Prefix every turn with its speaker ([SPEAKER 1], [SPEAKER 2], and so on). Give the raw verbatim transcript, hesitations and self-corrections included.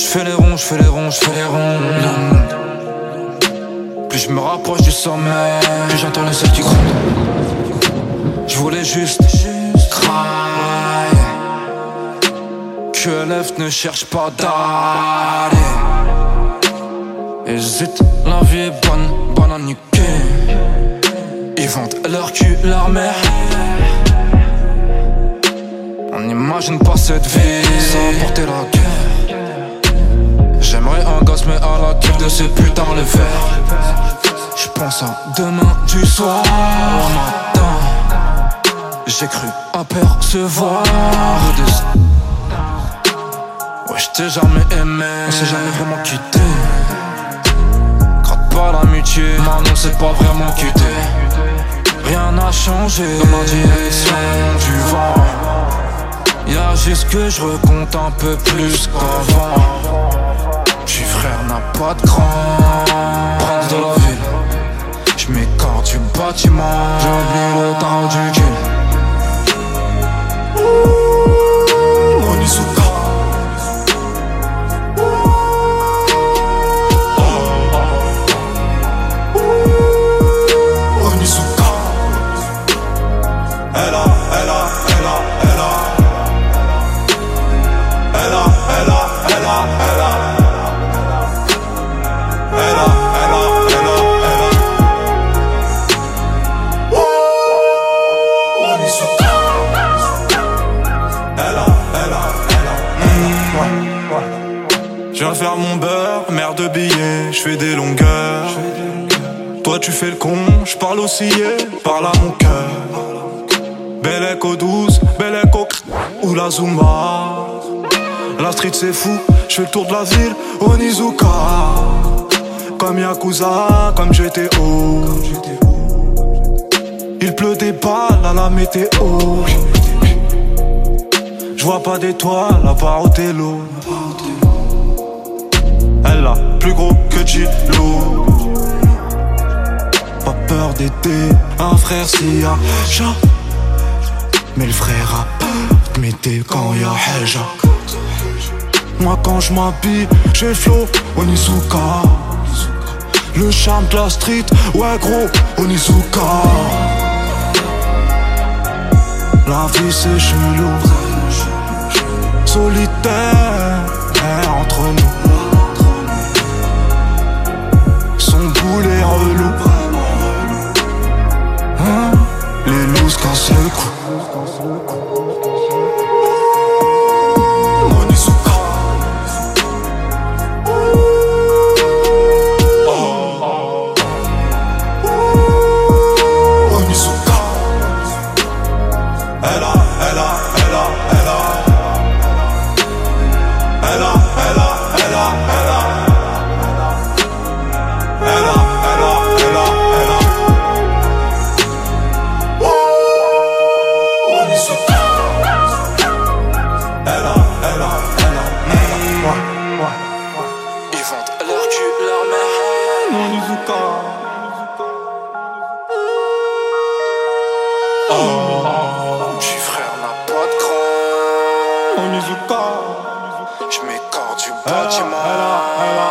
[SPEAKER 1] J'fais les ronds, j'fais les ronds, j'fais les ronds. Plus je me rapproche du sommet, plus j'entends le ciel qui gronde. J'voulais juste, juste cry. Que l'F ne cherche pas d'aller. Hésite, la vie est bonne, bonne à niquer. Ils vendent leur cul, leur mère. On n'imagine pas cette vie sans porter la guerre. J'aimerais un gosse mais à la gueule de ces putains les verts. J'pense à demain du soir au matin. J'ai cru apercevoir des... Ouais j't'ai jamais aimé, on s'est jamais vraiment quitté. Gratte pas l'amitié, maintenant c'est pas vraiment quitté. Rien n'a changé dans ma direction du vent. Y'a juste que je recompte un peu plus qu'avant. Petit frère n'a pas de grand. Prince de la ville, j'm'écarte du bâtiment. J'oublie le temps du kill. Onizuka. Onizuka. Elle a, elle a, elle a, elle a. Elle a, elle a, elle a, elle a. Elle a, elle a, elle a, elle a. Onizuka. Elle a, elle a, elle a. Mmh, ouais, ouais. Je viens faire mon beurre, mère de billets, je fais des longueurs. Toi tu fais le con, je parle oscillé, parle à mon cœur. Belle écho douce, belle écho ou la Zumba. La street c'est fou, je fais le tour de la ville, Onizuka. Comme Yakuza, comme G T O. Il pleut des balles à la météo. J'vois pas d'étoiles à part au télo. Elle a plus gros que Gilo. Pas peur d'aider un frère s'il y a chat. Mais le frère a peur de m'aider quand y'a Heja. Moi quand je m'habille, j'ai le flow Onizuka. Le charme de la street, ouais gros Onizuka. La vie c'est chelou, solitaire entre nous. Son boulet relou, hein? Les loups cassent le cou. Onizuka. Onizuka. Elle a, elle a, elle a, elle a. Elle a, elle a, elle a, elle a. Elle a, elle a, elle a, elle a. Onizuka. Elle a, elle a, elle a, elle a. Ouais, ouais. Ils vendent leur cul, leur mère. Onizuka. Oh, petit frère n'a pas de grand. Onizuka. J'm'écarte du bâtiment.